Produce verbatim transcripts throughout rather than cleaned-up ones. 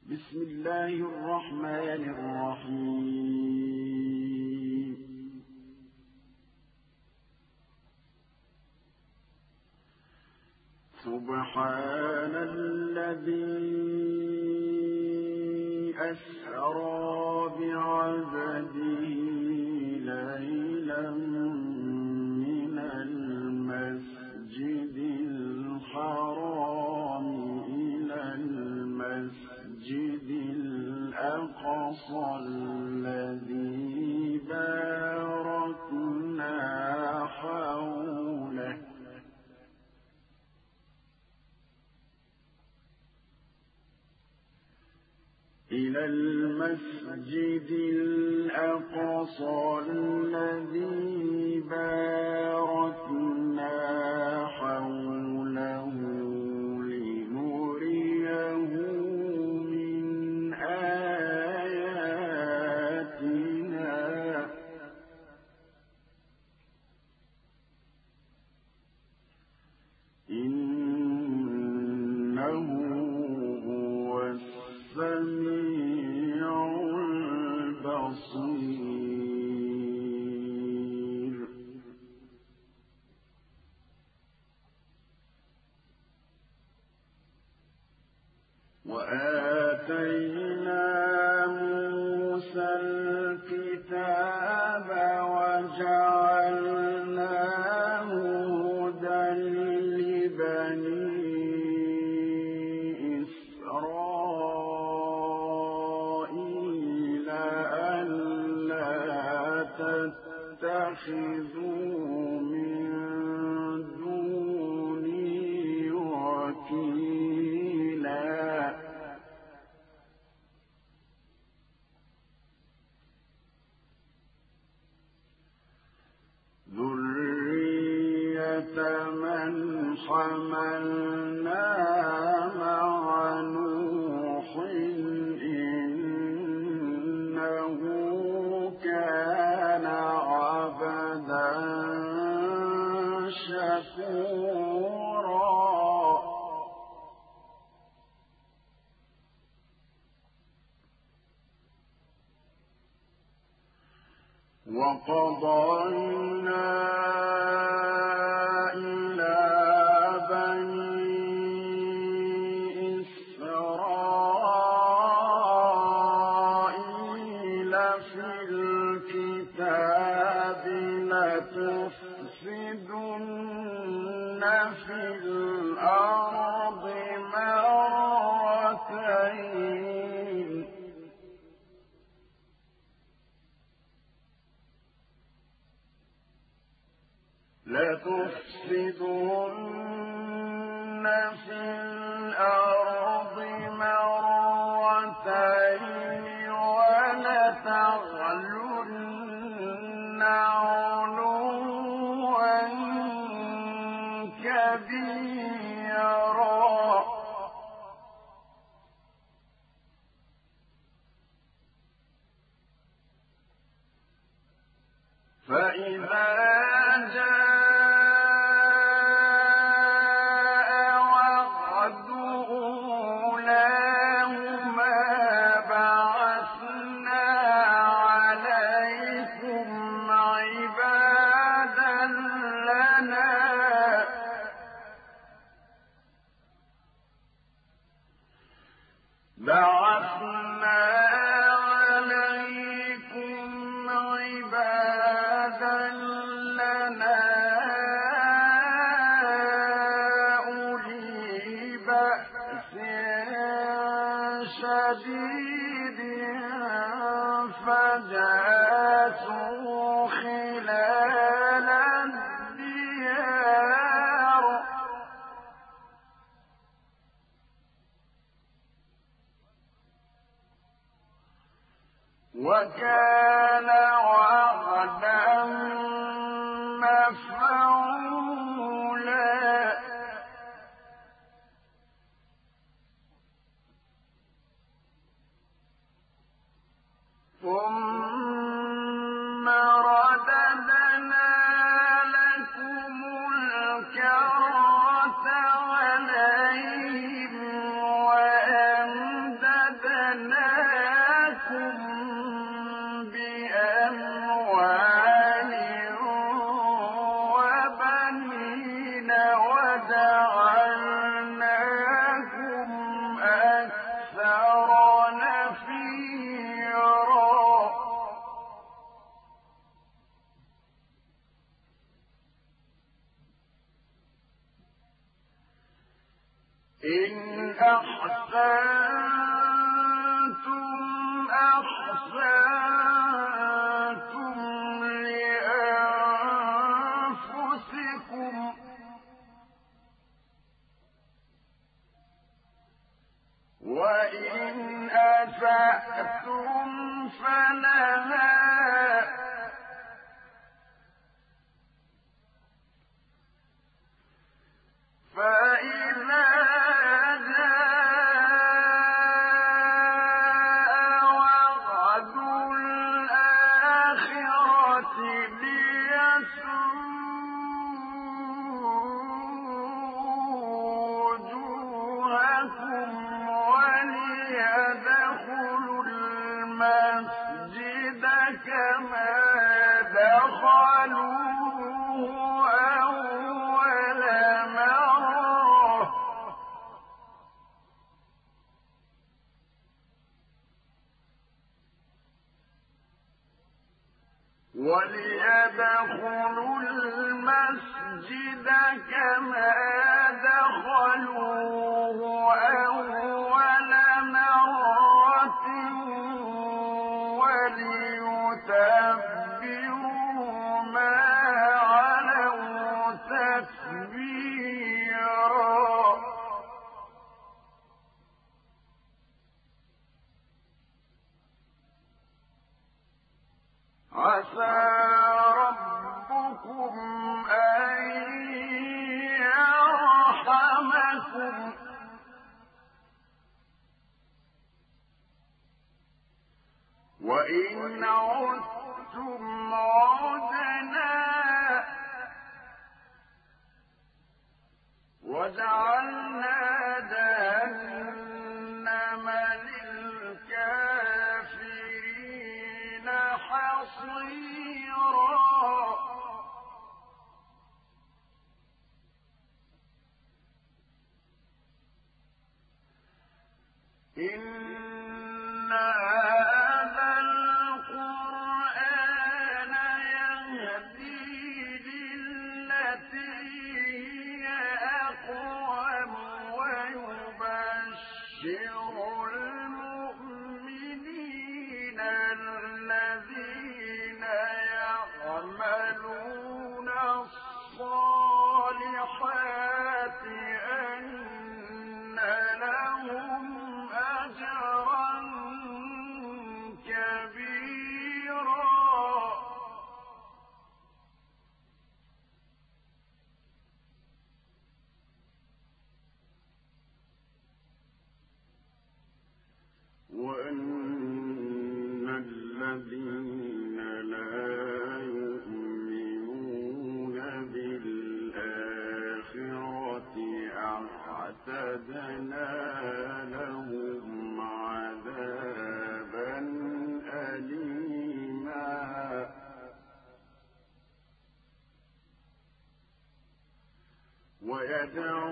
بسم الله الرحمن الرحيم سبحان الذي أسرى بعبده ليلا من المسجد الحرام إلى المسجد الأقصى الذي باركنا حوله إلى المسجد الأقصى الذي باركنا حوله لنريه من آياتنا إنه هو السميع البصير وآتينا موسى الكتاب وجعلناه هدى لبني إسرائيل ألا تتخذوا من دوني وكيلا ذرية من حملنا مع نوح إنه كان عبدا شكورا وقضينا إلى بني إسرائيل في الكتاب لتفسدن في الأرض مرتين لتفسدن في الأرض مرتين ولتعلن علوا كبيرا فإذا جاء وعد أولاهما بعثنا عليكم عبادا لنا بعثنا عليكم عبادا لنا أولي بأس شديد فجاسوا خلال الديار وكان وعدا مفعولا ثم رددنا لكم الكرة عليهم وأمددناكم أَسْفَأْتُمْ فَلَهَا فَإِذَا جَاءَ وَعْدُ الْآخِرَةِ لِيَسُوءُوا وُجُوهَكُمْ وَلِيَدْخُلُوا الْمَسْجِدَ كَمَا دَخَلُوهُ أَوَّلَ مَرَّةٍ وَلِيَدْخُلُوا الْمَسْجِدَ كَمَا دَخَلُوهُ أَوَّلَ مَرَّةٍ وَلِيُتَبِّرُوا مَا عَلَوْا تَتْبِيرًا عَسَىٰ رَبُّكُمْ أَن يَرْحَمَكُمْ وَإِنْ عُدتُّمْ عُدْنَا وَجَعَلْنَا جَهَنَّمَ لِلْكَافِرِينَ حَصِيرًا إِنَّ هَٰذَا الْقُرْآنَ يَهْدِي لِلَّتِي هِيَ أَقْوَمُ وَيُبَشِّرُ الْمُؤْمِنِينَ الَّذِينَ يَعْمَلُونَ الصَّالِحَاتِ أَنَّ لَهُمْ أَجْرًا كَبِيرًا وَأَنَّ الَّذِينَ لَا يُؤْمِنُونَ بِالْآخِرَةِ أَعْتَدْنَا لَهُمْ عَذَابًا أَلِيمًا وَيَدْعُ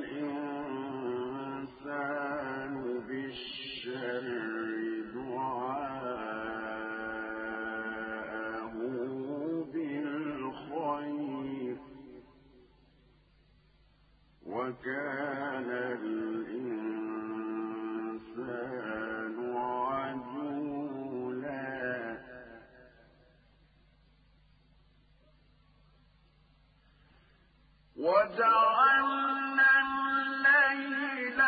الْإِنسَانُ بِالشَّرِّ دُعَاءَهُ بِالْخَيْرِ وَكَانَ الْإِنسَانُ عَجُولًا وَجَعَلْنَا اللَّيْلَ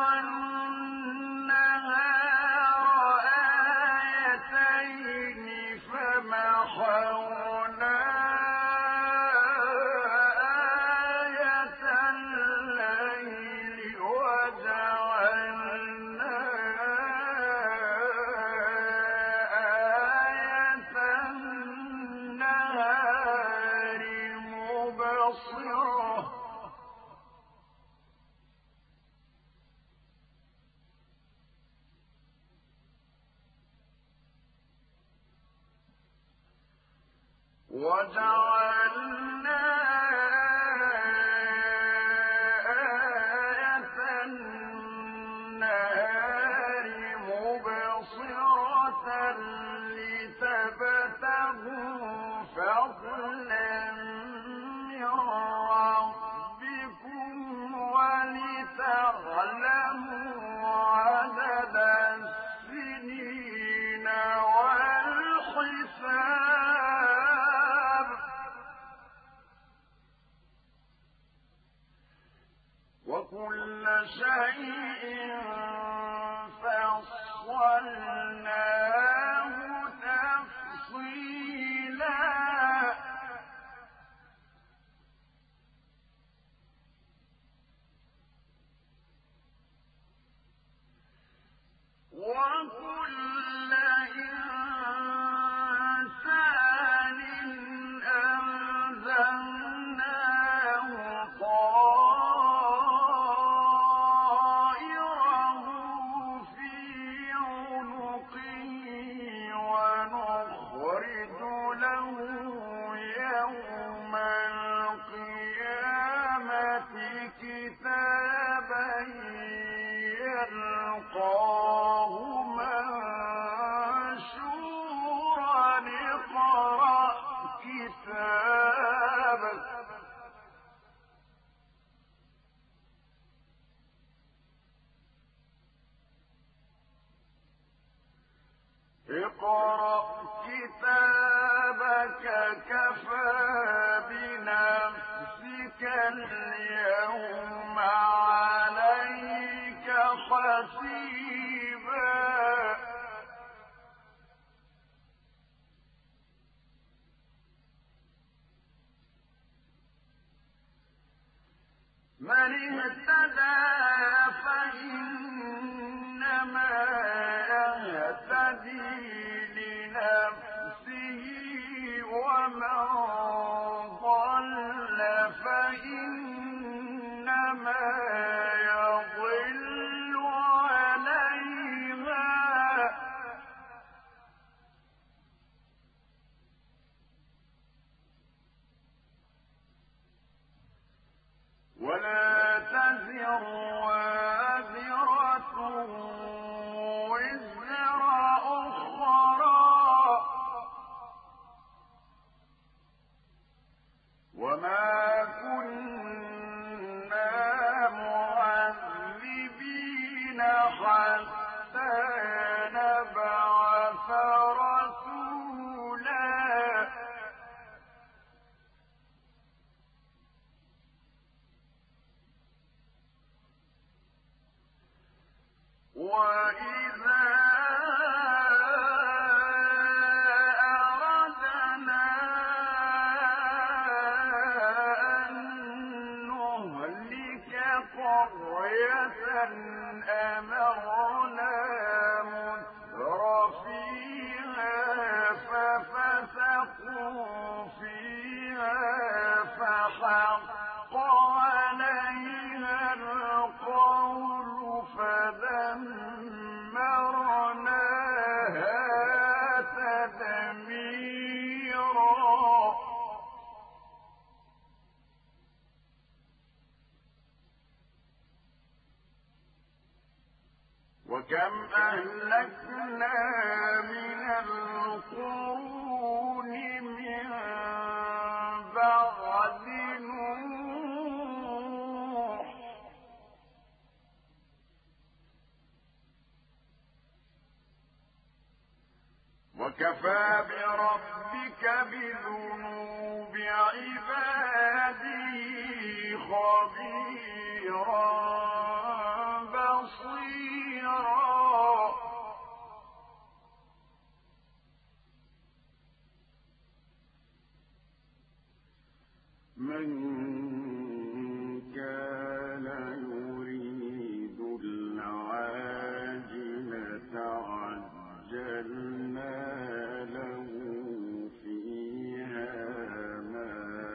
وَالنَّهَارَ آيَتَيْنِ فَمَحَوْنَا آيَةَ اللَّيْلِ وَجَعَلْنَا آيَةَ النَّهَارِ مُبْصِرَةً وَجَعَلْنَا آيَةَ النَّهَارِ مُبْصِرَةً لِتَبْتَغُوا فَضْلًا مِّن رَّبِّكُمْ وَلِتَعْلَمُوا عَدَدَ السِّنِينَ وَالْحِسَابَ اقرأ كتابك كفى بنفسك اليوم عليك حسيبا من اهتدى فإنما يهتدي لنفسه ومن ضل فإنما يضل عليها ولا تزر وازرة وزر أخرى وما كنا معذبين حتى نبعث رسولا وإذا أردنا أن نهلك قرية أمرنا متر فيها ففسقوا فيها فحق عليها القول فدمرناها تدميرا وكم أهلكنا من القرون من بعد نوح وكفى بربك بذنوب عباده خبيرا بصيرا من كان يريد العاجلة عجلنا له فيها ما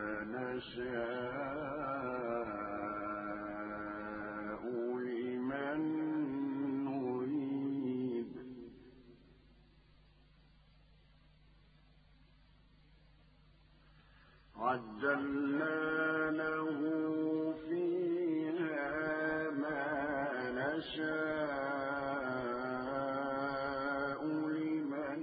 نشاء لمن نريد عجلنا له فيها ما نشاء لمن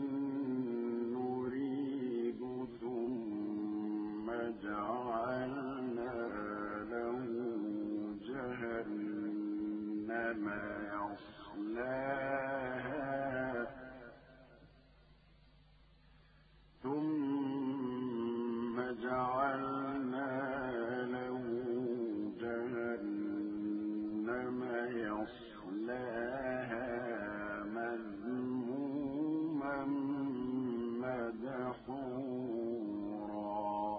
نريد ثم جعلنا له جهنم يصلاها ثم جعلنا له جهنم يصلاها مذموما مدحورا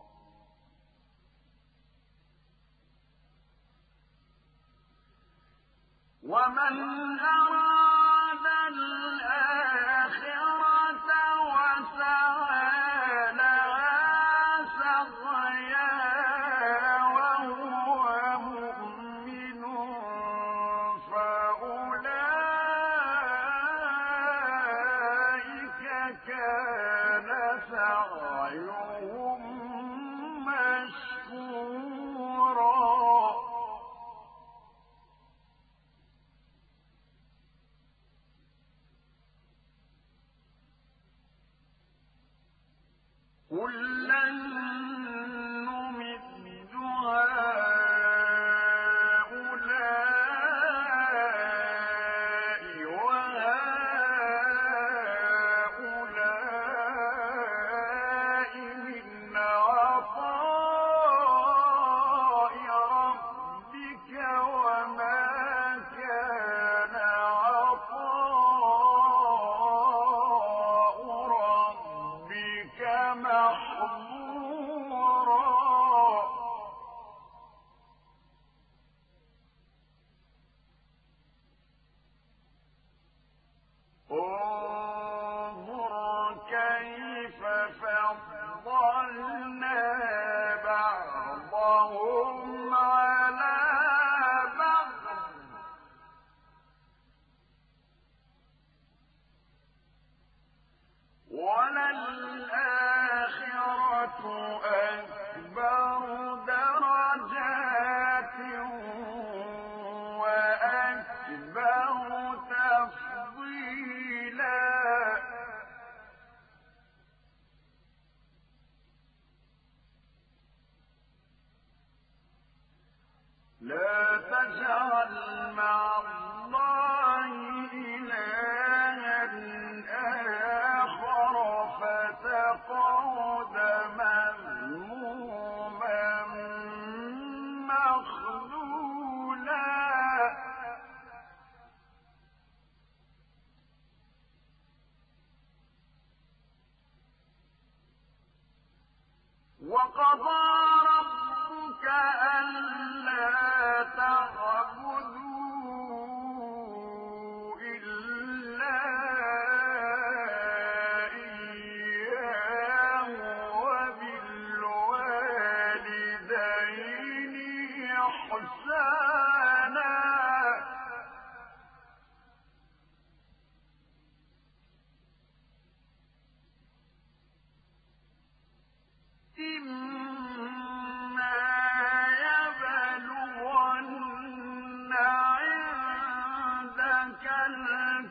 ومن أراد الآخرة وسعى لها سعيها وهو مؤمن فأولئك كان سعيهم مشكورا كلا نمد هؤلاء وهؤلاء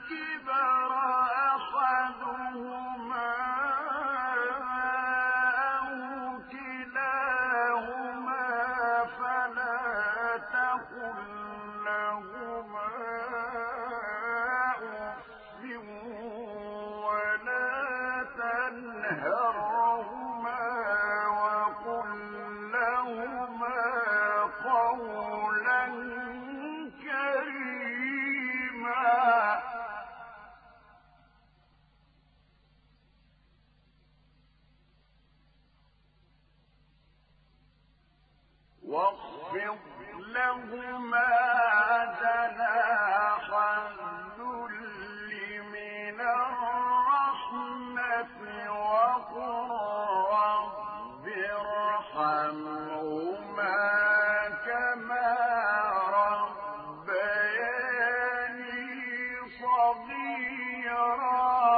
الكبر أحدهما أو كلاهما فلا تقل لهما أف ولا تنهرهما وقل لهما قولا كريما. واخفض لهما جناح الذل من الرحمة وقل رب ارحمهما كما ربياني صغيرا.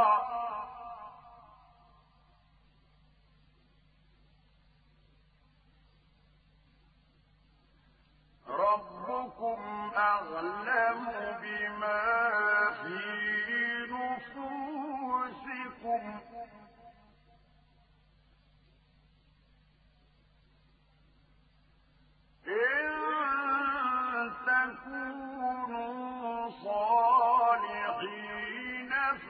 ربكم أعلم بما في نفوسكم إن تكونوا صالحين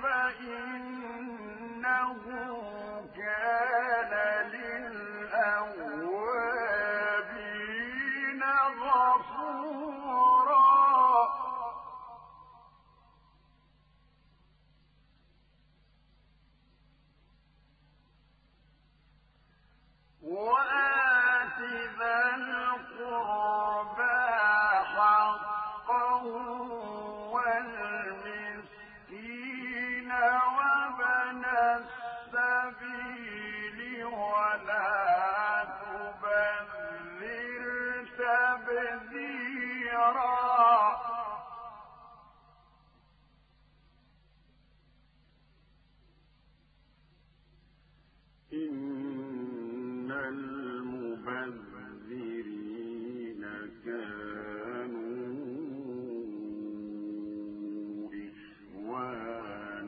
فإنه كان للأوابين غفورا. وآت ذا القربى حقه والمسكين وابن السبيل ولا تبذر تبذيرا. إن المبذرين كانوا إخوان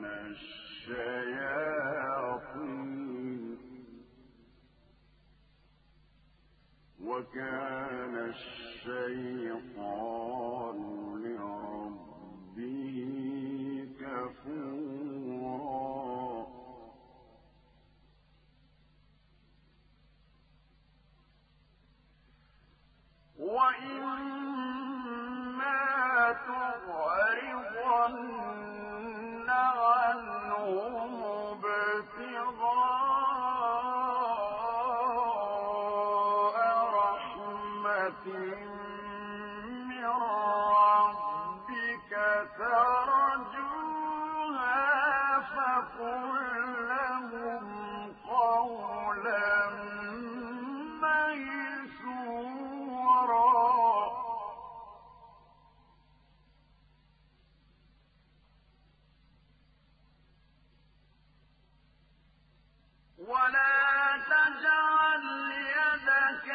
الشياطين وكان الشيطان لربه كفورا. وإما تعرضن عنهم ابتغاء رحمة من ربك ترجوها فقل لهم قولا ميسورا. ولا تجعل يدك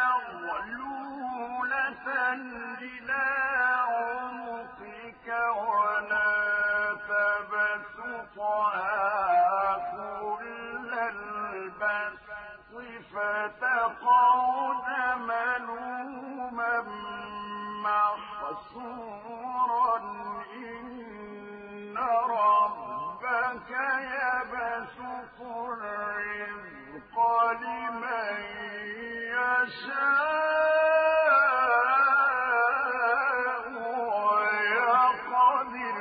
مغلولة إلى عنقك ولا تبسطها كل البسط فتقعد ملوما محسورا. إن ربك يبسط الرزق لمن يشاء ويقدر.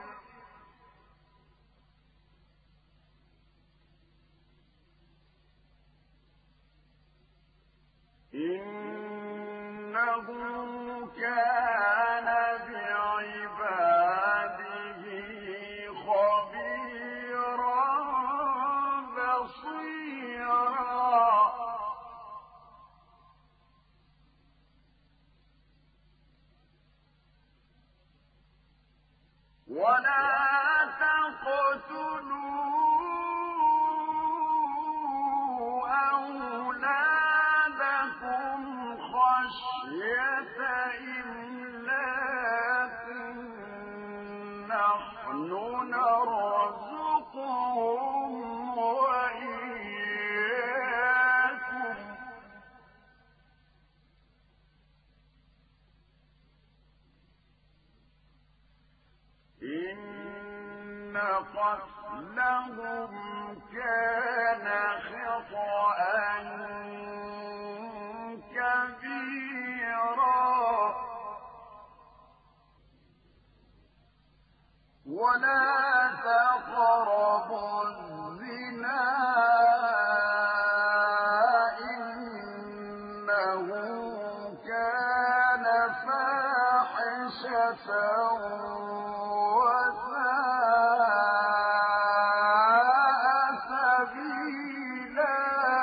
إنه كان بعباده خبيرا بصيرا. ولا تقتلوا أولادكم خشية إملاق نحن نحن نرزقهم وإياكم إن قتلهم كان خطأ كبيرا ولا تقربوا الزنا إنه كان فاحشة وساء سبيلا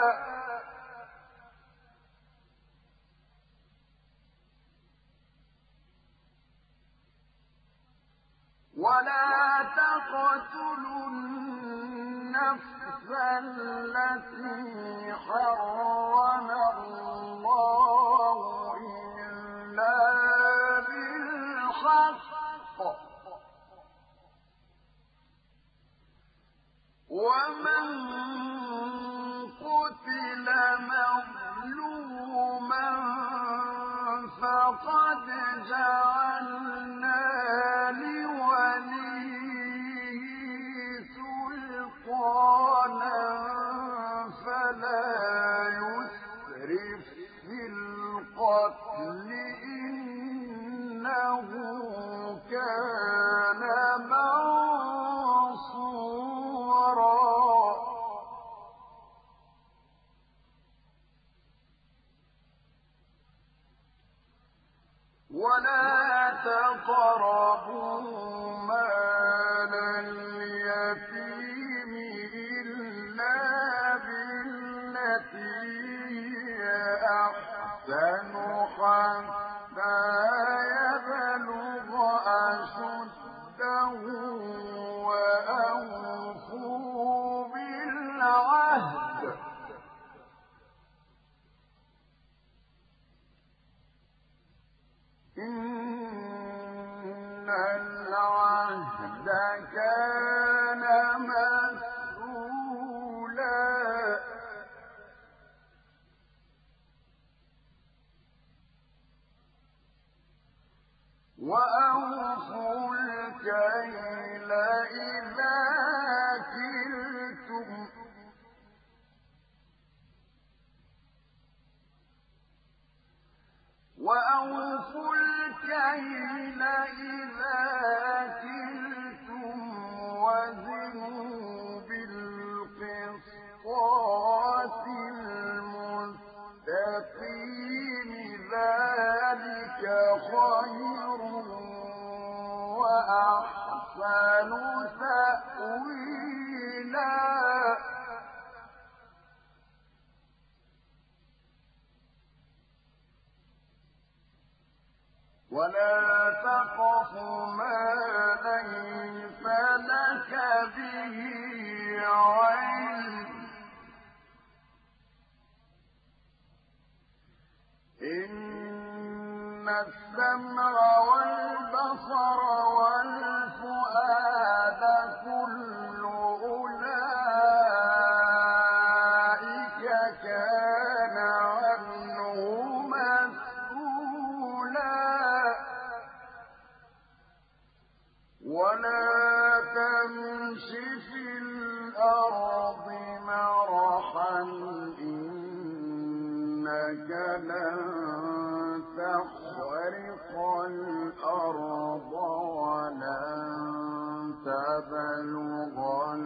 ولا تقتلوا النفس التي حرم الله إلا بالحق ومن قتل مظلوما فقد جعلنا لوليه سلطانا فلا يسرف في القتل إنه كان منصورا ولا تقربوا مال اليتيم إلا بالتي هي أحسن حتى يبلغ أشده وأوفوا بالعهد إن العهد كان مسؤولا وأوفوا الكيل إذا كلتم وأوفوا الكيل إذا كلتم وزنوا بالقسطاس المستقيم ذلك خير وأحسن تأويلا ولا تقف ما ليس لك به علم إن السمع والبصر والفؤاد كل أولئك كان عنه ولا تمش في الأرض مرحا إنك لن تخرق الأرض ولن تبلغ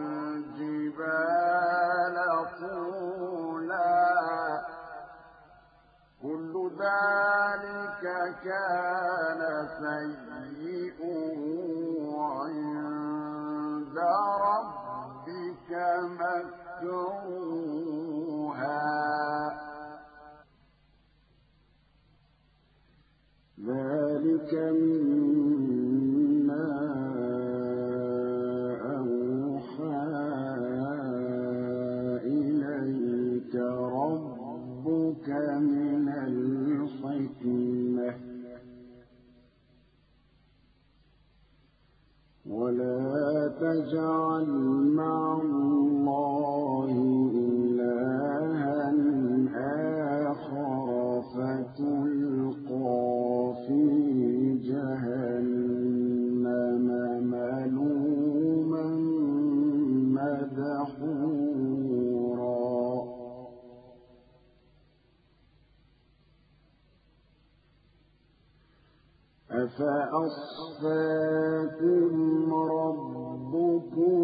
الجبال طولا كل ذلك كان سيئه عند ربك مكروها ذلك مما أوحى تجعل مع الله إلها آخر فتلقى في جهنم ملوما مدحورا أفأصفاكم ربكم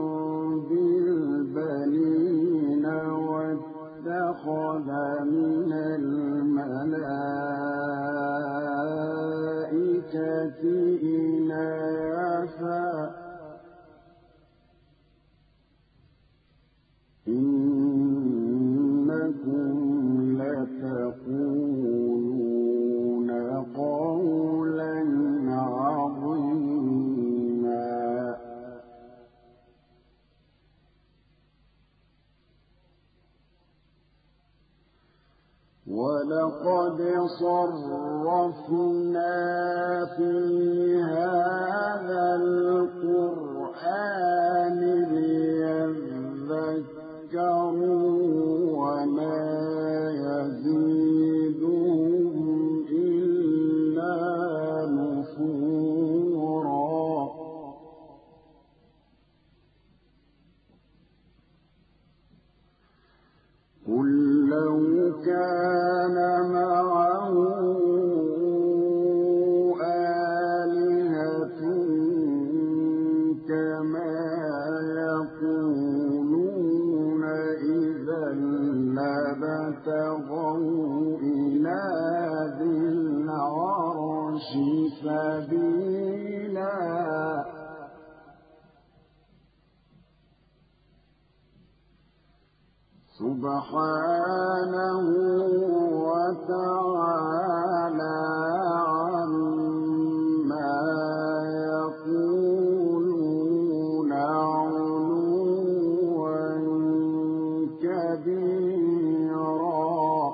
بالبنين واتخذ من الملائكة إناثا إنكم لتقولون قولا عظيما ولقد صرفنا في هذا القرآن ليذكروا وما يزيدهم إلا نفورا قل لو كان معه آلهة كما يقولون إذا لابتغوا إلى ذي العرش سبيلا سبحانه وتعالى عما يقولون علوا كبيرا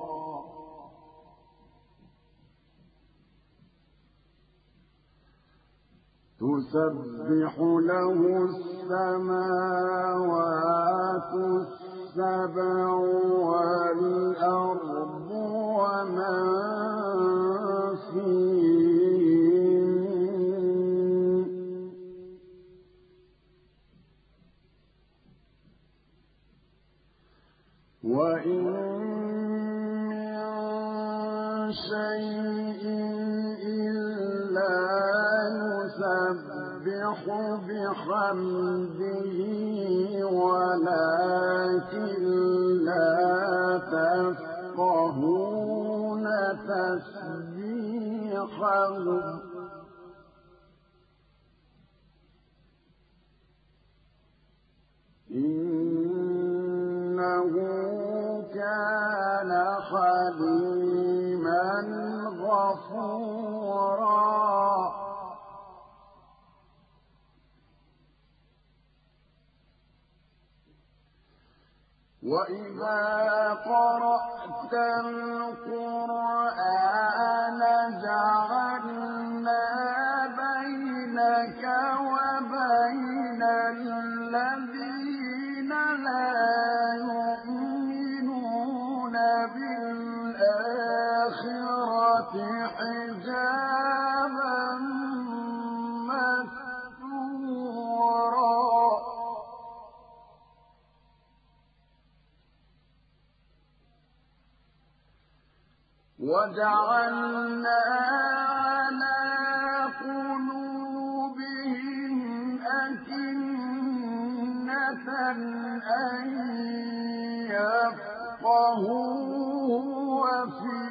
تسبح له السماوات السبع والأرض ومن فيهن وإن من شيء إلا يسبح بحمده ولكن لا تفقهون تسبيحهم إنه كان حليما غفورا وإذا قرأت القرآن جعلنا بينك وبين الذين لا يؤمنون بالآخرة حجابا مستورا وجعلنا على قلوبهم أكنة أن يفقهوه وفي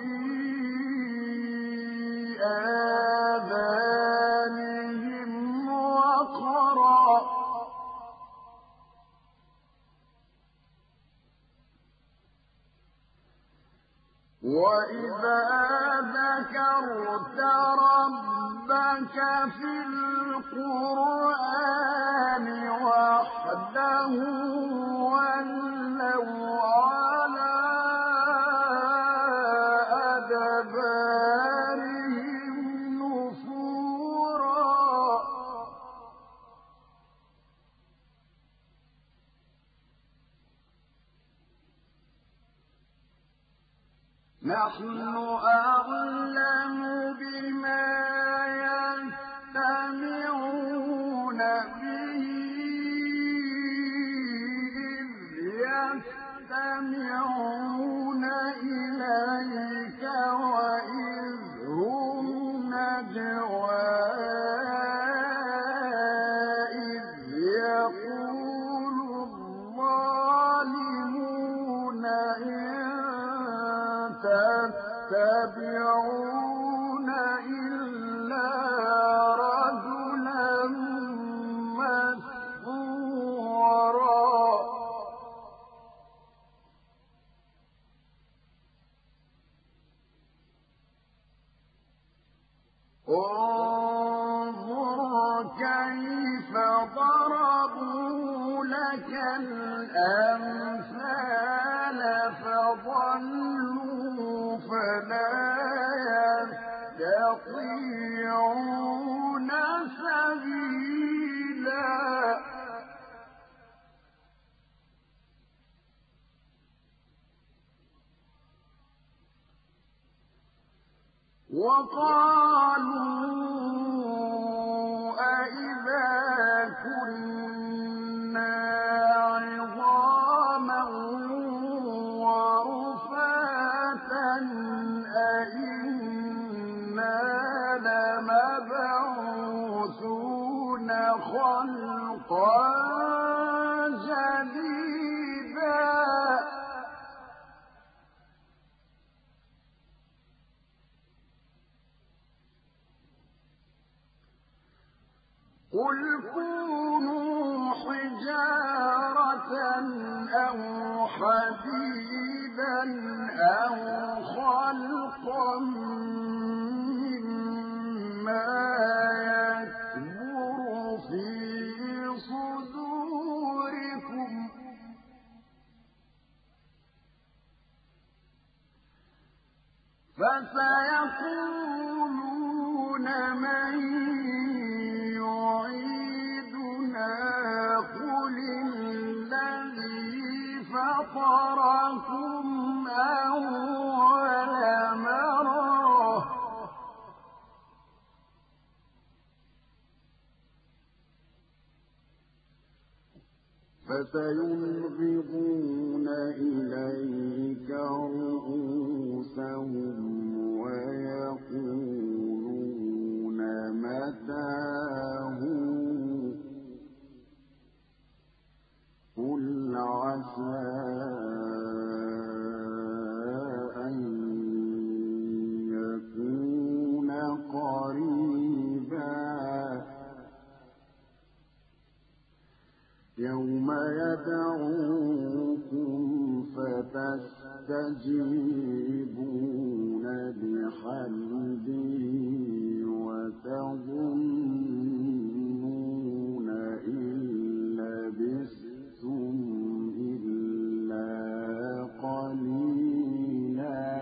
آذانهم وقرا وإذا ذكرت ربك في القرآن وحده ولوا على أدبارهم نفورا نحن أعلم بما يستمعون به إذ يستمعون إليك وإذ هم نجوى إذ يقول الظالمون إن تتبعون إلا رجلا مسحورا انظر كيف ضربوا لك الأمثال فضلوا فلا يستطيعون سبيلا وقالوا أئذا كنا عظاما ورفاتا أئنا لمبعوثون خلقا جديدا قل كونوا حجارة أو حديدا أو خلقا مما يكبر في صدوركم فسيقولون من يعيدنا قل الذي فطركم أول مرة فسينغضون إليك رؤوسهم ويقولون متى قل عسى أن يكون قريبا يوم يدعوكم فتستجيبون بحمده وتظنون إن لبثتم إلا قليلا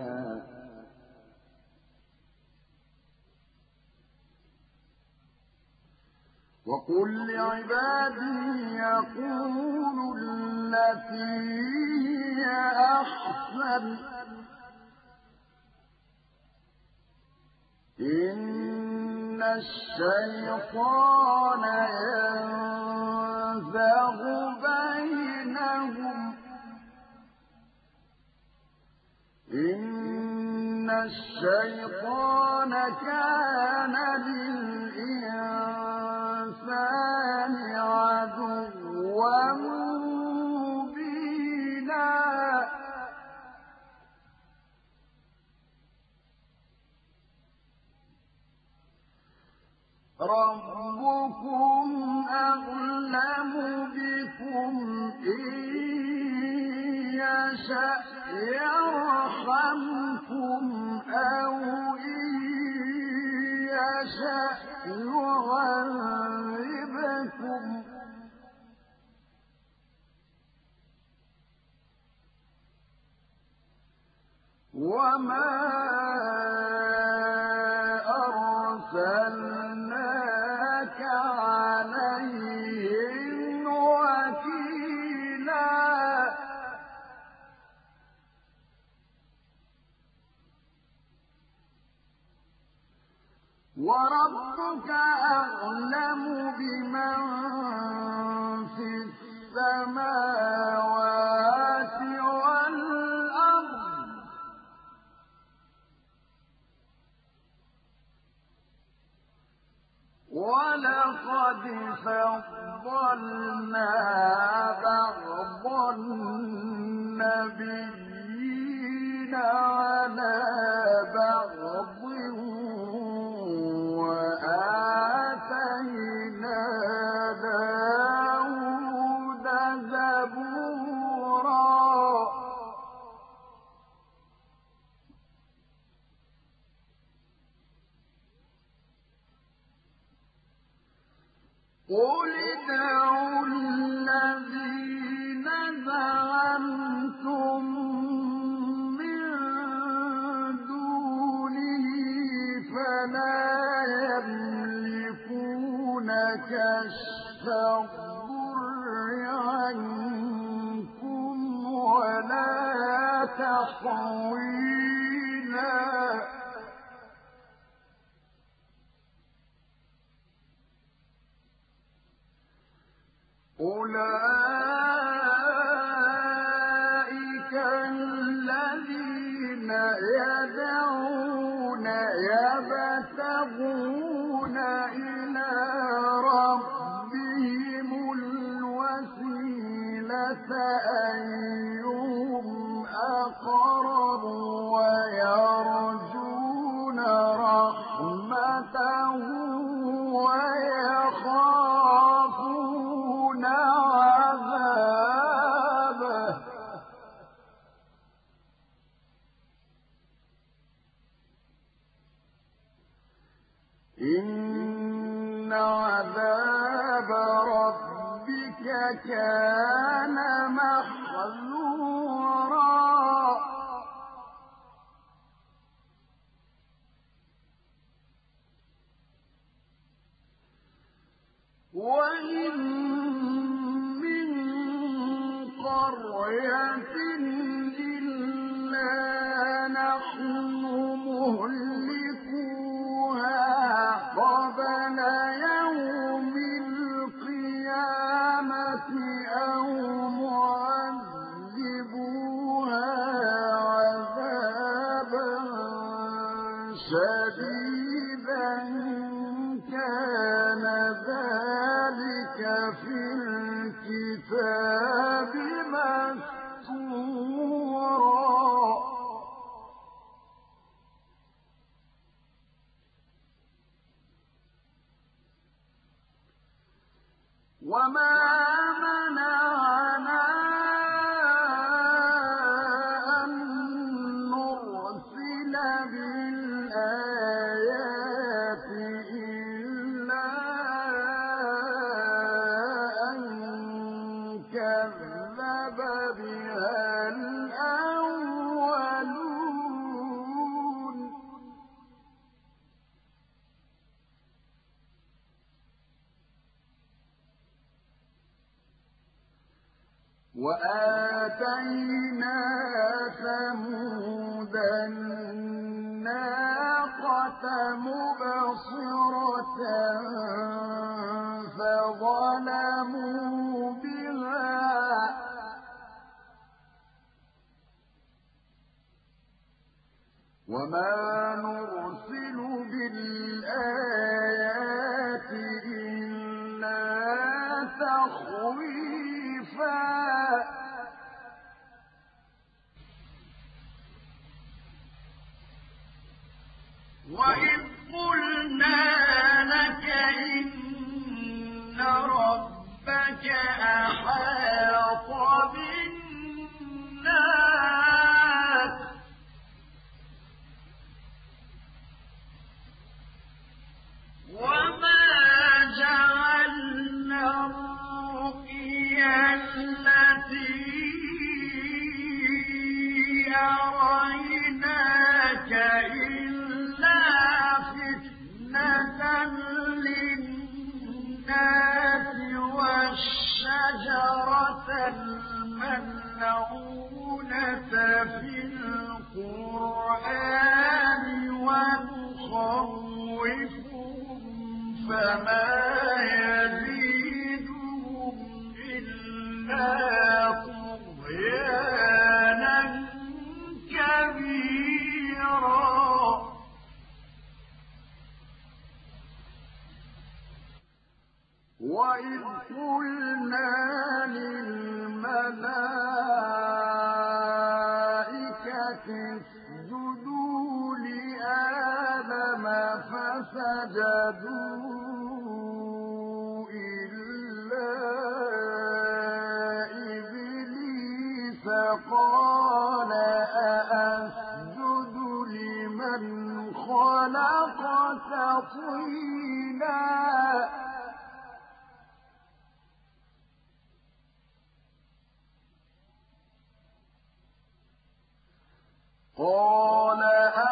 وقل لعبادي يقولوا التي هي أحسن إن الشيطان ينزغ بينهم إن الشيطان كان للإنسان عدوا مبينا ربكم أعلم بكم إن يشأ يرحمكم أو إن يشأ يعذبكم وما أرسلناك عليهم وكيلا وربك أعلم بمن في السماوات والأرض ولقد فضلنا بعض النبيين على بعض وآتينا داود زبورا قل ادعوا الذين زعمتم من دونه فلا يملكون كشف الضر عنكم ولا تحويلا أولئك الذين يدعون يبتغون إلى ربهم الوسيلة أيهم أقرب ويرجون رحمته ويخافون عذابه إن عذاب ربك كان محذورا وإن من قرية إلا نحن مهلكوها قبل يوم القيامة أو معذبوها عذابا شديدا كان ذلك في الكتاب مسطورا وما منعنا أن نرسل بالآيات إلا أن كذب بها الأولون وآتينا ثمود الناقة مبصرة فظلموا بها وما نرسل بالآيات إلا تخويفا وإذ قلنا لك إن ربك أحاط بالناس وما جعلنا الرؤيا التي أريناك إلا فتنة للناس والشجرة الملعونة في القرآن ونخوفهم فما يزيدهم إلا طغيانا كبيرا. وإذ قلنا للملائكة اسجدوا لآدم فسجدوا إلا إبليس قال أأسجد لمن خلقت طينا. قال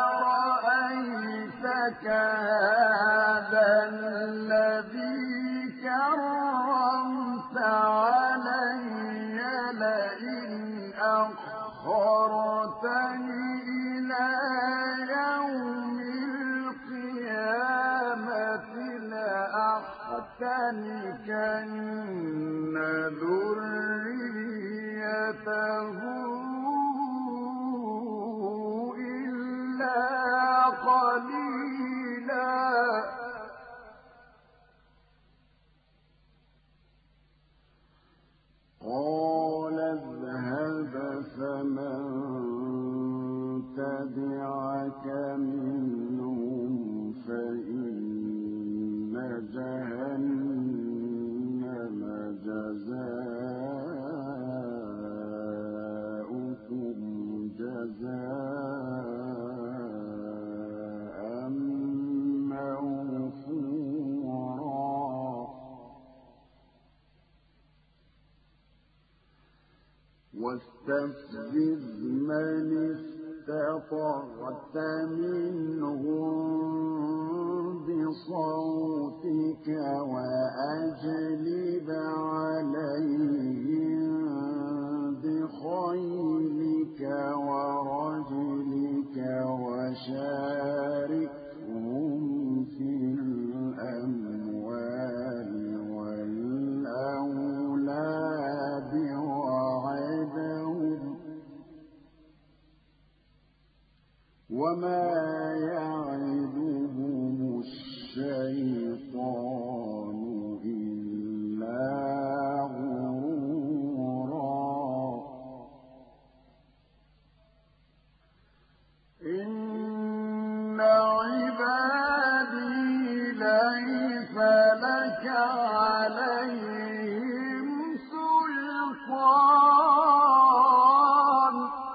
أرأيتك هذا الذي كرمت علي لئن أخرتني إلى يوم القيامة لأحتنكن ذريته قليلا. قال اذهب فمن تبعك منهم فإن جهنم جزاؤكم جزاء موفورا. واستفزز من استطعت منهم بصوتك وأجلب عليهم بخيلك ورجلك وشاركهم في الأموال والأولاد وعدهم وما يعدهم الشيطان إلا غرورا. إن عبادي ليس لك عليهم سلطان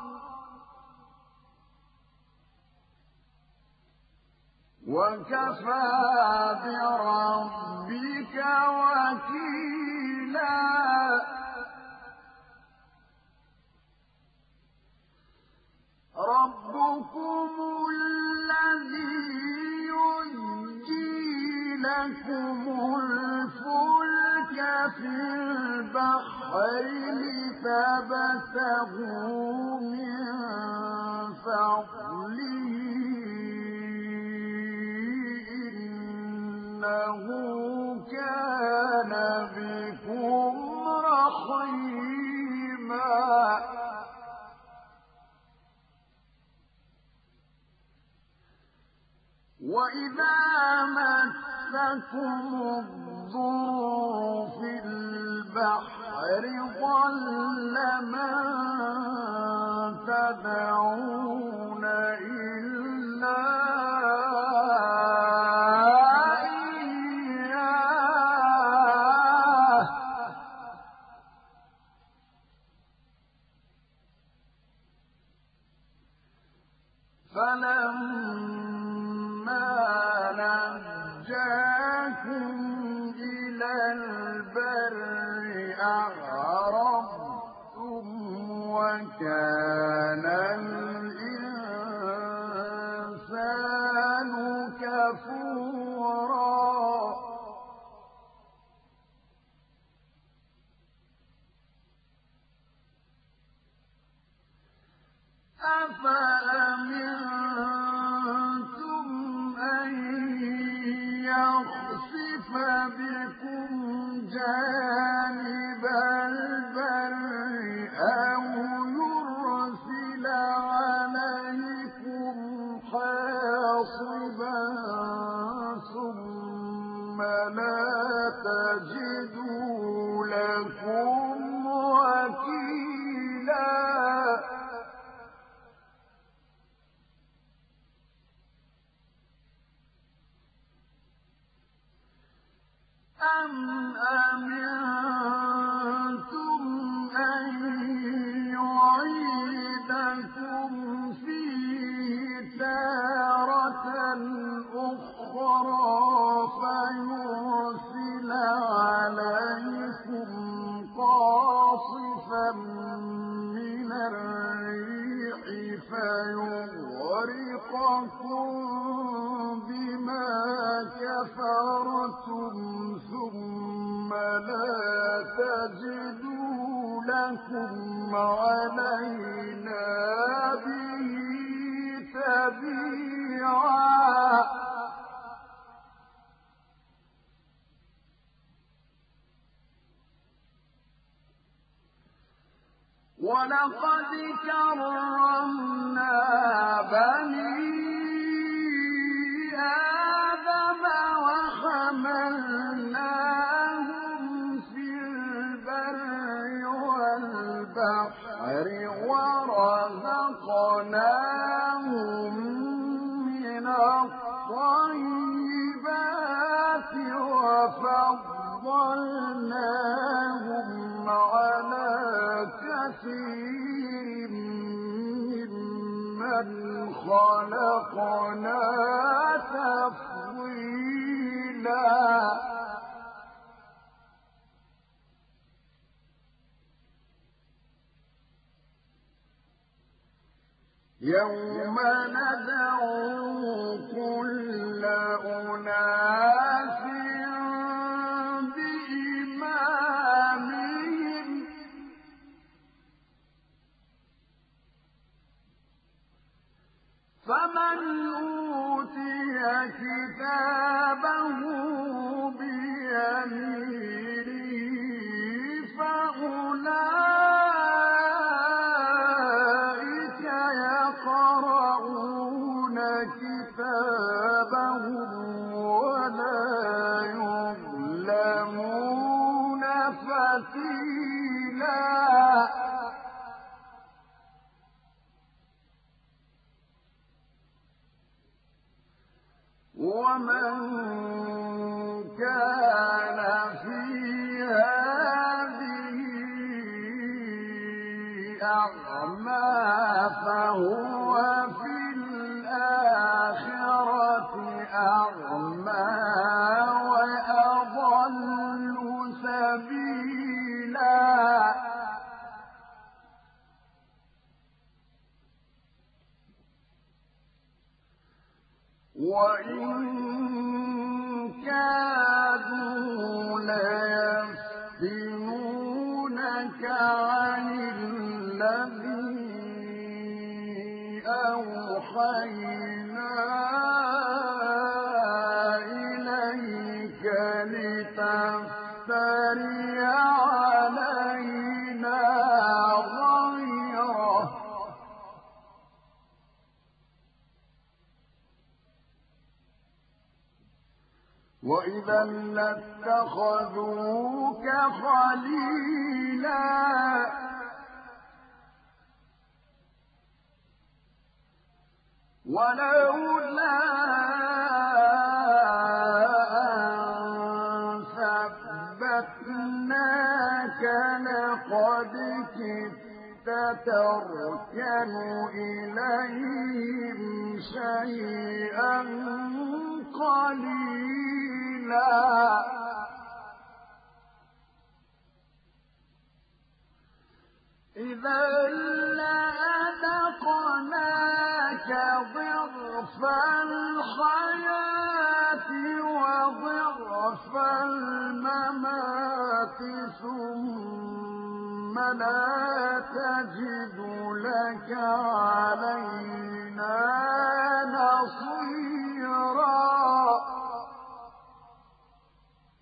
وكفى بربك وكيلا. ربكم الذي يزجي لكم الفلك في البحر لتبتغوا من فضله إنه كان بكم رحيما. وإذا مسكم الضر في البحر ضل من تدعون إلا إياه فلما نجاكم إلى البر أعرضتم وكان الإنسان كفورا. أفأمنتم أن يخسف بكم جانب البر أو يرسل عليكم حاصبا ثم لا تجدوا لكم وكيلا أم أمنتم أن يعيدكم فيه تارة أخرى فيرسل عليكم قاصفا من الريح فيغرقكم بما كفرتم ثم لا تجدوا لكم علينا به تبيعا ولقد كرمنا بني آدم وحملناهم في البر والبحر ورزقناهم من الطيبات وفضلناهم على كثير ممن خلقنا تفضيلا يوم ندعو كل أناس بإمامهم فمن أوتي كتابه بيمينه فأولئك يقرؤون كتابهم ولا يظلمون فتيلا ومن كان في هذه أعمى فهو في الآخرة أعمى وأضل سبيلا وإن كادوا ليفتنونك عن الذي أوحينا إليك لتفتري علينا غيره وإذا لاتخذوك خليلا ولولا أن ثبتناك لقد كدت تركن إليهم شيئا قليلا إذا لأذقناك ضعف الحياة وضعف الممات ثم لا تجد لك علينا نصيرا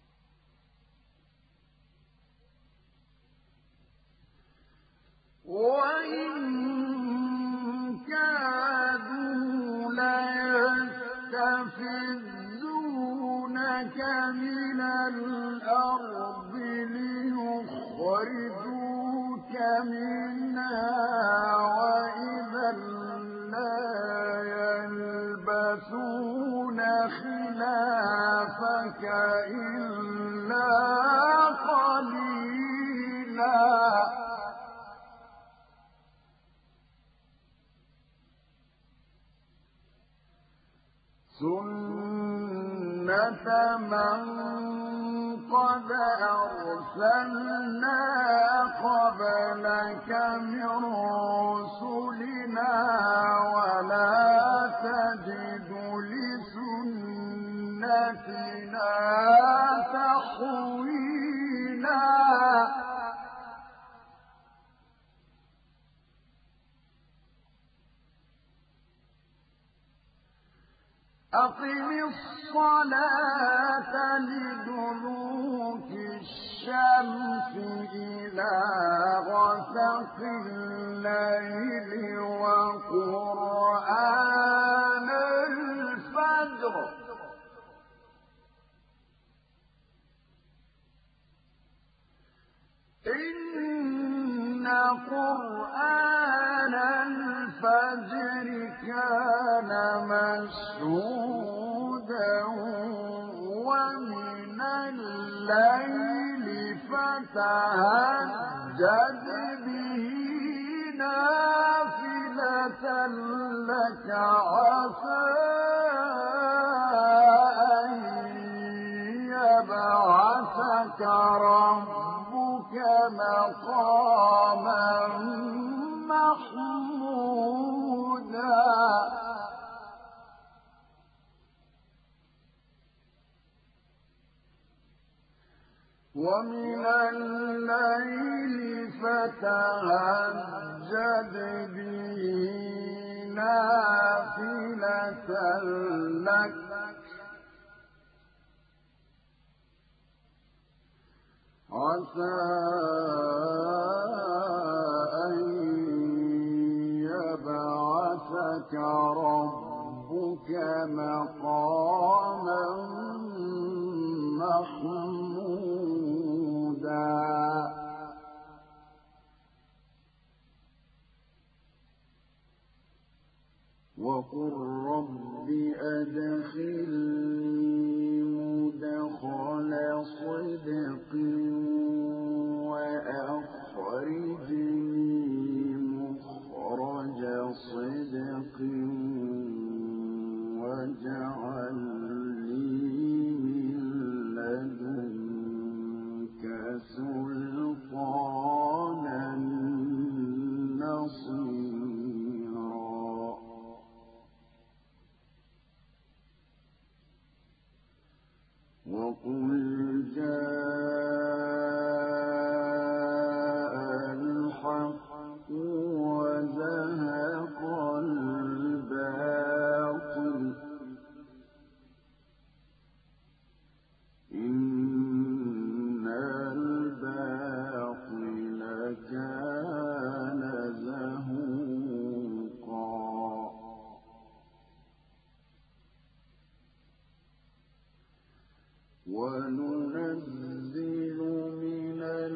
منها وإذا لا يلبثون خلافك إلا قليلا سنة من قد أرسلنا قبلك من رسلنا ولا تجد لسنتنا تحويلا أقم الصلاة لدلوك الشمس إلى غسق الليل وقرآن الفجر إن قرآن الفجر كان مشهودا ومن الليل فتهجد به نافلة لك عسى أن يبعثك ربك مقاما محمودا ومن الليل فتهجد به نافلة لك عسى أن يبعثك ربك مقاما محمودا وقل رب أدخلني مدخل صدق وأخرجني مخرج صدق واجعل لي من لدنك سلطانا نصيرا وقل جاء الحق وزهق الباطل إن الباطل كان زهوقا وننزل من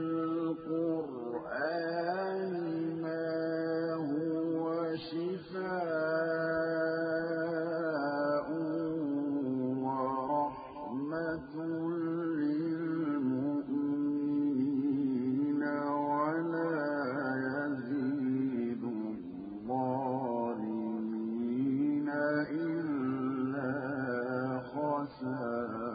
القرآن ما هو شفاء ورحمة للمؤمنين ولا يزيد الظالمين إلا خسارا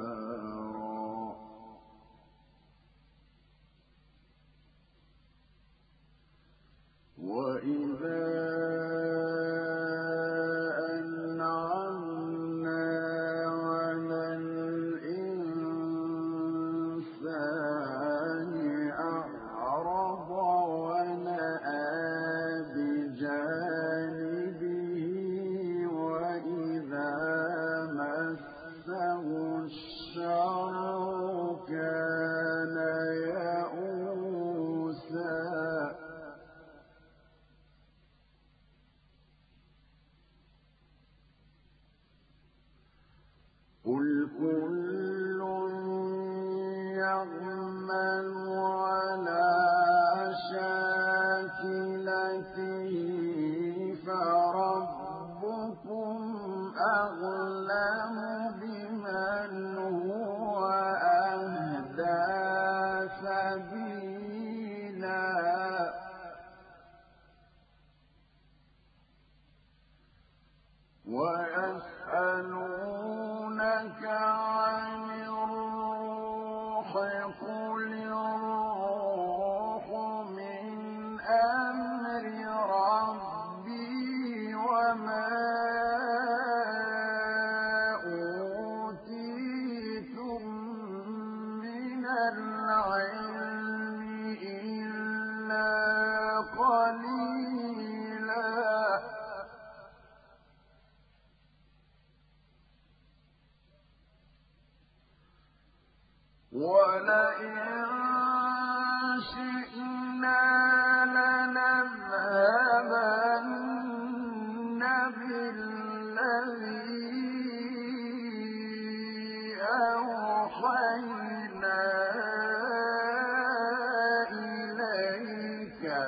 وإذا أنعمنا على الإنسان أعرض ونأى بجانبه وإذا مسه الشر كان يئوسا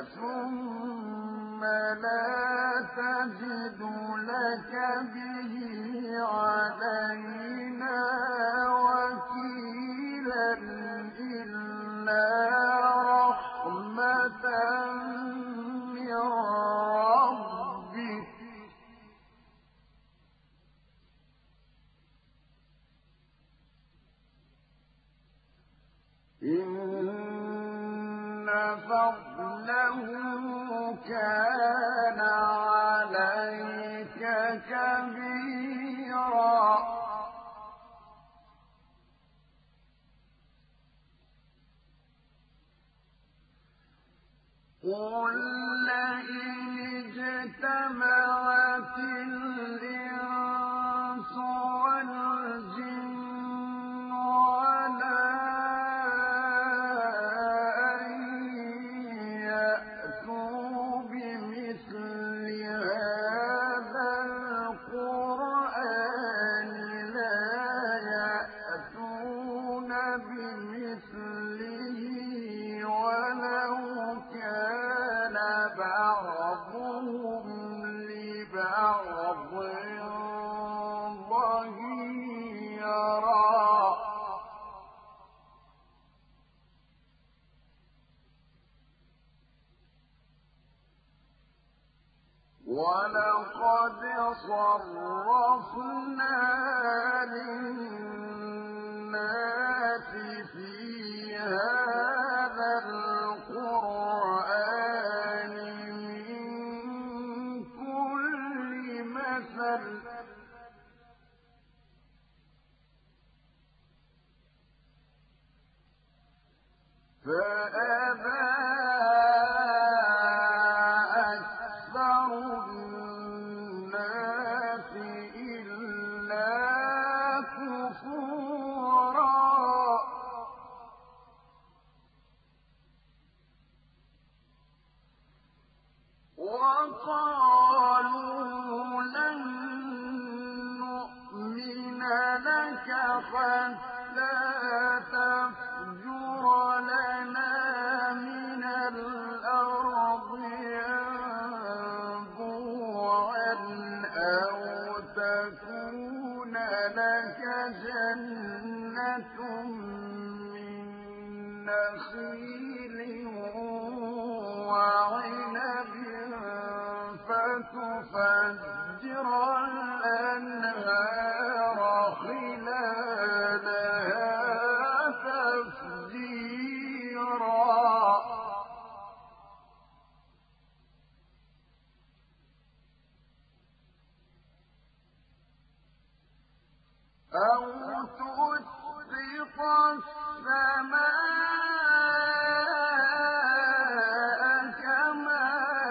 ثم لا تجد لك به علينا وكيلا إلا رحمة من ربك إن فضله كان عليك كبيرا قل لئن اجتمعت الإنس والجن على أن يأتوا بمثل هذا القرآن لا يأتون بمثله ولو كان بعضهم لبعض ظهيرا ولقد صرفنا للناس في هذا القرآن من كل مثل فأبى أكثر الناس إلا كفورا وقالوا لن نؤمن لك حتى تفجر لنا من الأرض ينبوعا أو تكون لك جنة من نخيل وعنب فتفجر الأنهار خلالها تفجيرا أو تسقط السماء كما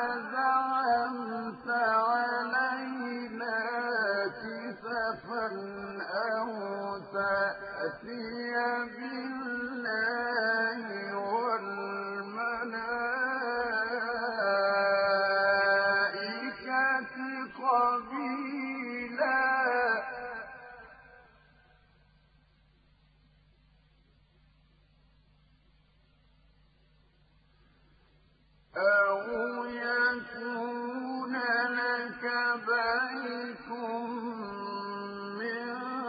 زعمت علينا كسفا أو تأتي بالله والملائكة قبيلا أو يكون لك بيت من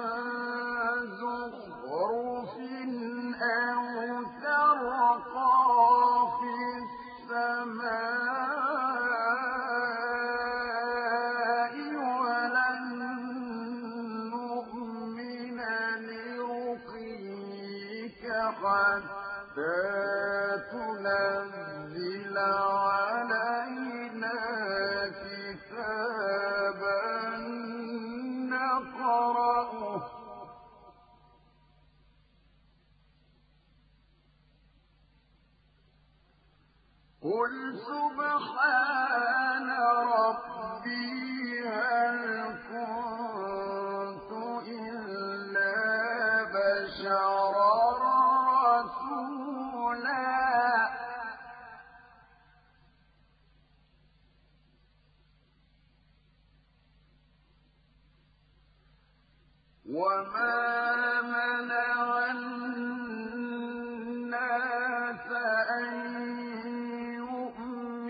زخرف أو ترقى في السماء ولن نؤمن لرقيك حتى تنزل علينا كتابا نقرأه قل سبحان ربي هل كنت إلا بشرا رسولا وما منع الناس أن يؤمنوا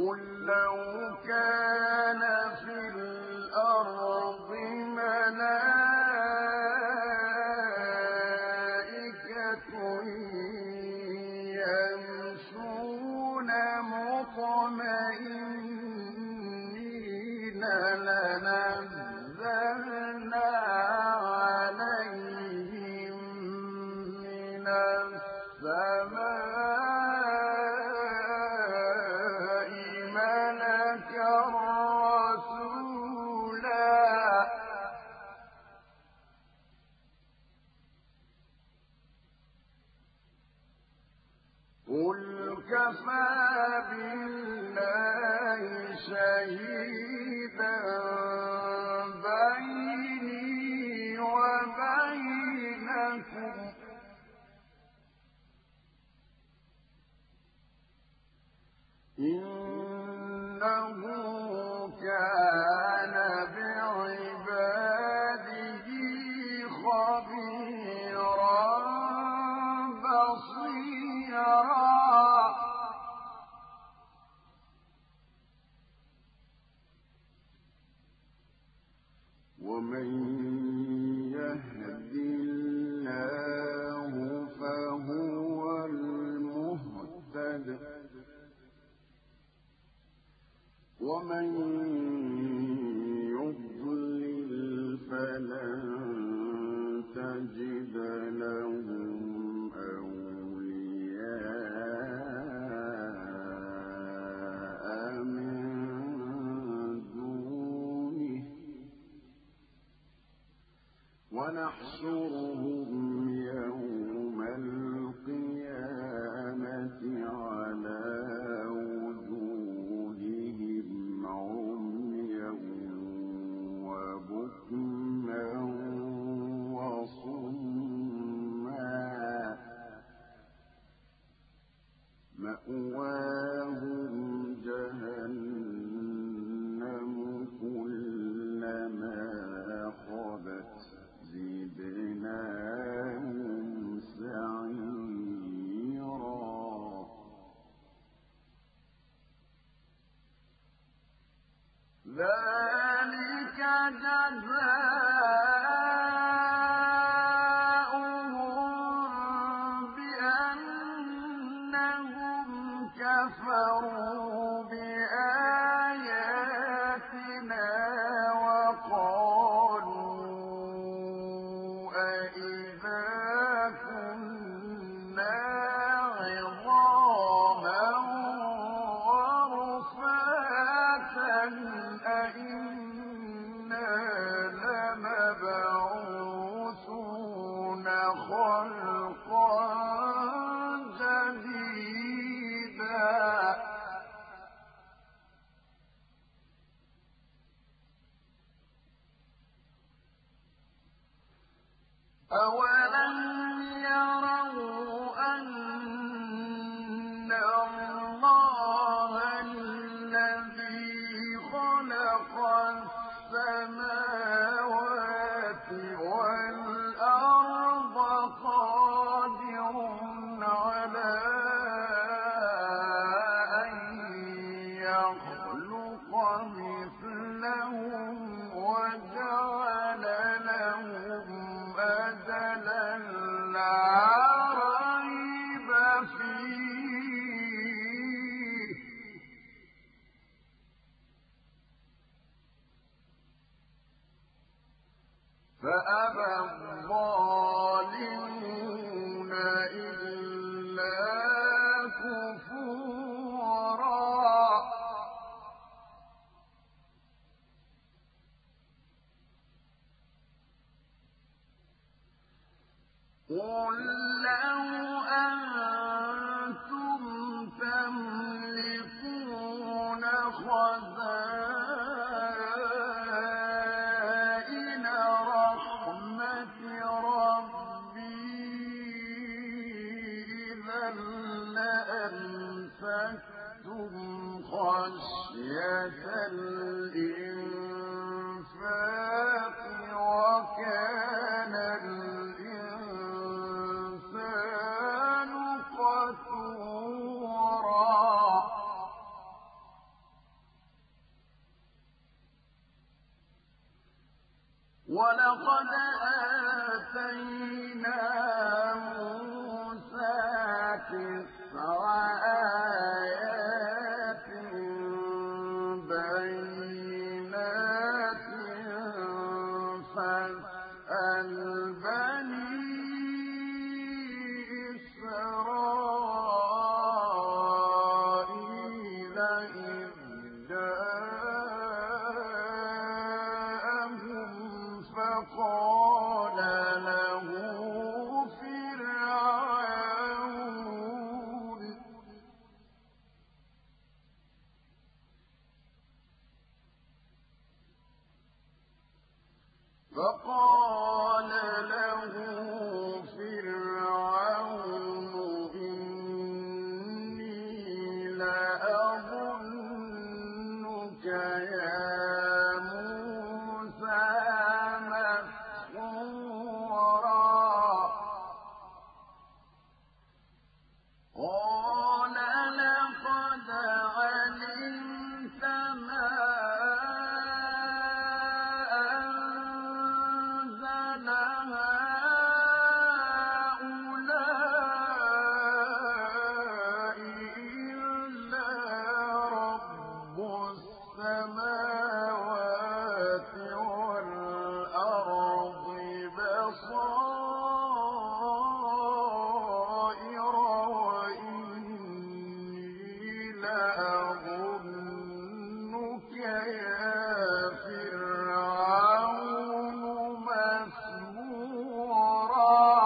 قل لو كان في الأرض ملائكة يمشون مطمئنين لنزلنا عليهم من السماء ملكا رسولا قل كفى بالله شهيدا بيني وبينكم إنه كان بعباده خبيرا بصيرا ومن يهد الله فهو المهتد ومن يضلل فلن تجد لهم أولياء من دونه ونحشرهم يوم القيامة على وبكما وصما مأواهم جهنم كلما خبت زدناهم سعيرا ذلك جزاؤهم بأنهم كفروا بآياتنا وقالوا أإذا كنا عظاما ورفاتا أإنا لمبعوثون خلقا جديدا أولم يروا أن الله الذي خلق السماوات والأرض قادر على أن يخلق مثلهم وجعل لهم أجلا لا ريب فيه فأبى الظالمون إلا كفورا قل لو أنتم تملكون خزائن رحمة ربي إذا لأمسكتم خشية الإنفاق وكان الإنسان وَلَقَدْ آتَيْنَا مُوسَىٰ تِسْعَ آيَاتٍ بَيِّنَاتٍ فَاسْأَلْ بَنِي إِسْرَائِيلَ إِذْ جَاءَهُمْ فَقَالَ لَهُ فِرْعَوْنُ فَقَالَ لَهُ فِرْعَوْنُ إِنِّي لَأَظُنُّكَ يَا مُوسَىٰ مَسْحُورًا قَالَ لَقَدْ عَلِمْتَ مَا أَنزَلَ هَٰؤُلَاءِ إِلَّا رَبُّ السَّمَاوَاتِ وَالْأَرْضِ بَصَائِرَ وَإِنِّي لَأَظُنُّكَ يَا فِرْعَوْنُ مَثْبُورًا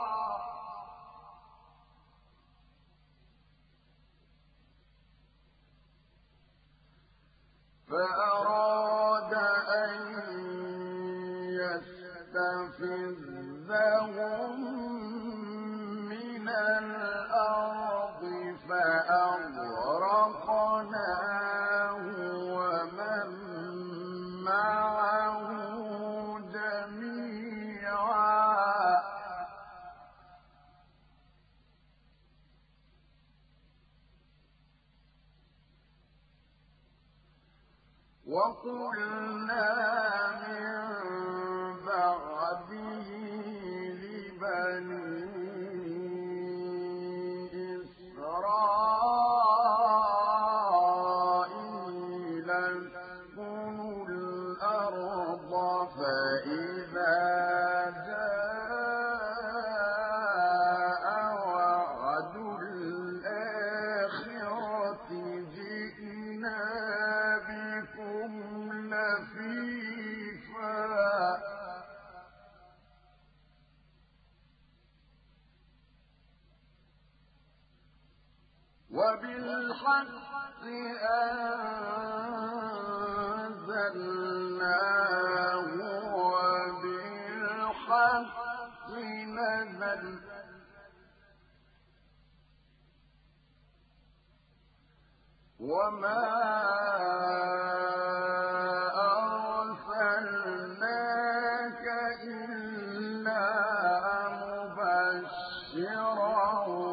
فَأَرَادَ أَن يَسْتَفِزَّهُم مِّنَ الْأَرْضِ فَأَغْرَقْنَاهُ وَمَن مَّعَهُ جَمِيعًا وَقُلْنَا مِن بَعْدِهِ لِبَنِي إِسْرَائِيلَ اسْكُنُوا الْأَرْضَ فَإِذَا جَاءَ وَعْدُ الْآخِرَةِ جِئْنَا بِكُمْ لَفِيفًا وَبِالْحَقِّ أَنزَلْنَاهُ وَبِالْحَقِّ نَزَلَ وَمَا أَرْسَلْنَاكَ إِلَّا مُبَشِّرًا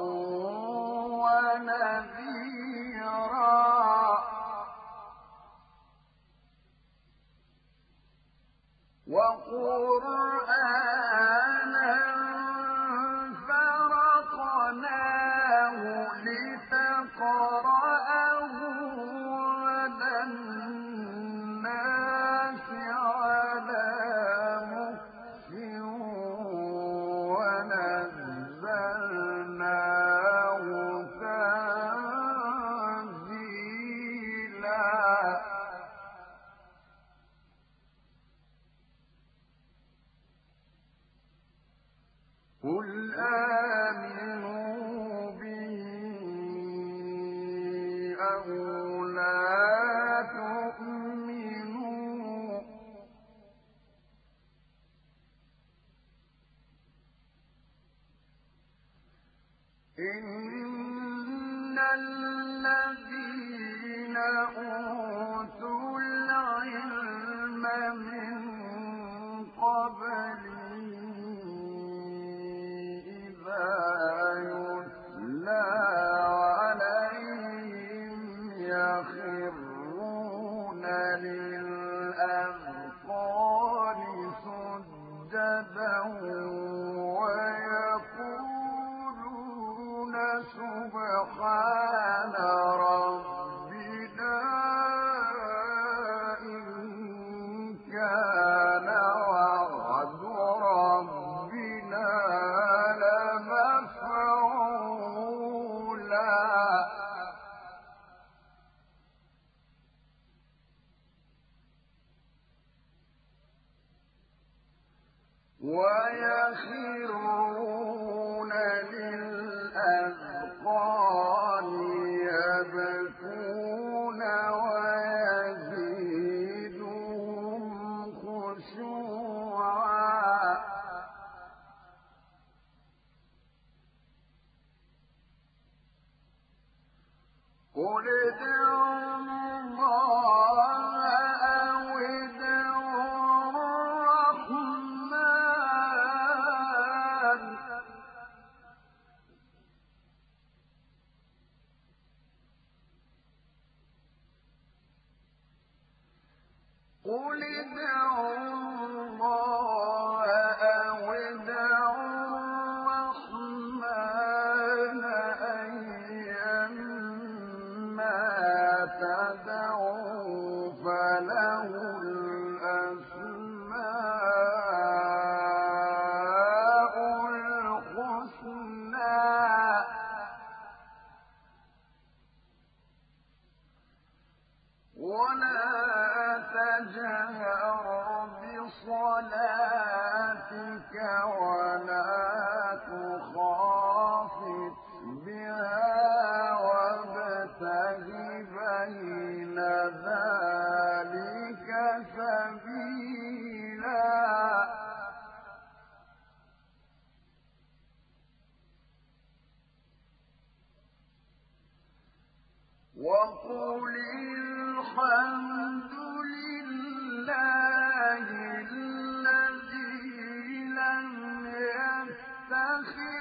وَنَذِيرًا وَقُرْآنًا فَرَقْنَاهُ لِتَقْرَأَهُ عَلَى النَّاسِ عَلَىٰ مُكْثٍ وَنَزَّلْنَاهُ تَنزِيلًا قُلْ آمِنُوا بِهِ أَوْ لَا تُؤْمِنُوا إِنَّ الَّذِينَ أُوتُوا الْعِلْمَ مِن قَبْلِهِ إِذَا يُتْلَىٰ عَلَيْهِمْ يَخِرُّونَ لِلْأَذْقَانِ سُجَّدًا جسدا ويقولون سبحان ربنا إن كان وعد ربنا لمفعولا ويخرون للأذقان يبكون ويزيدهم خشوعا قل ادعوا الله أو ادعوا الرحمن قل ادعوا الله أو ادعوا الرحمن أيما تدعوا فله الأسماء الحسنى ولا تجهر بصلاتك ولا تخافت بها وابتغ بين ذلك سبيلا وقل الحمد لله الذي لم يتخذ